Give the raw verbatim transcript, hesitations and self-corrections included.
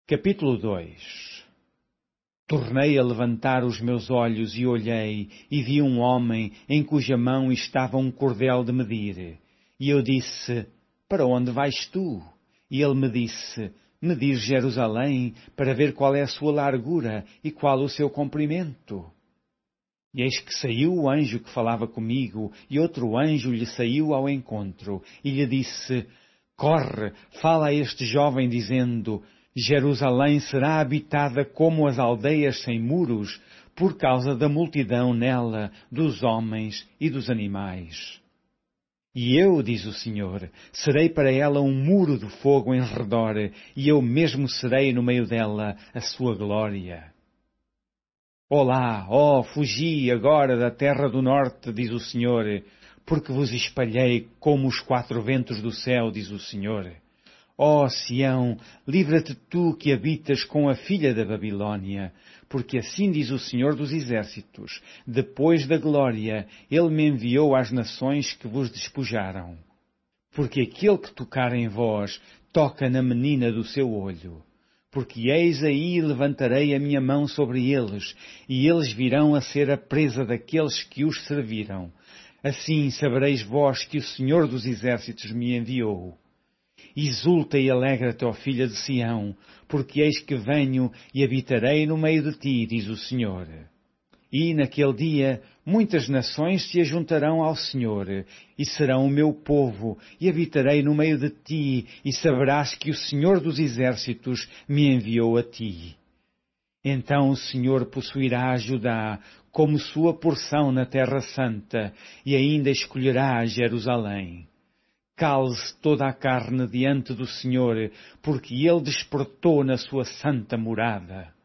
Capítulo dois. Tornei a levantar os meus olhos e olhei, e vi um homem em cuja mão estava um cordel de medir. E eu disse, para onde vais tu? E ele me disse, medir Jerusalém, para ver qual é a sua largura e qual o seu comprimento. E eis que saiu o anjo que falava comigo, e outro anjo lhe saiu ao encontro, e lhe disse, corre, fala a este jovem, dizendo, Jerusalém será habitada como as aldeias sem muros, por causa da multidão nela, dos homens e dos animais. E eu, diz o Senhor, serei para ela um muro de fogo em redor, e eu mesmo serei no meio dela a sua glória. Olá, ó, fugi agora da terra do norte, diz o Senhor, porque vos espalhei como os quatro ventos do céu, diz o Senhor. Ó Sião, livra-te tu que habitas com a filha da Babilônia, porque assim diz o Senhor dos Exércitos, depois da glória, Ele me enviou às nações que vos despojaram. Porque aquele que tocar em vós, toca na menina do seu olho. Porque eis aí levantarei a minha mão sobre eles, e eles virão a ser a presa daqueles que os serviram. Assim sabereis vós que o Senhor dos Exércitos me enviou. Exulta e alegra-te, ó filha de Sião, porque eis que venho e habitarei no meio de ti, diz o Senhor. E naquele dia muitas nações se ajuntarão ao Senhor, e serão o meu povo, e habitarei no meio de ti, e saberás que o Senhor dos Exércitos me enviou a ti. Então o Senhor possuirá a Judá como sua porção na Terra Santa, e ainda escolherá Jerusalém. Cale-se toda a carne diante do Senhor, porque Ele despertou na sua santa morada.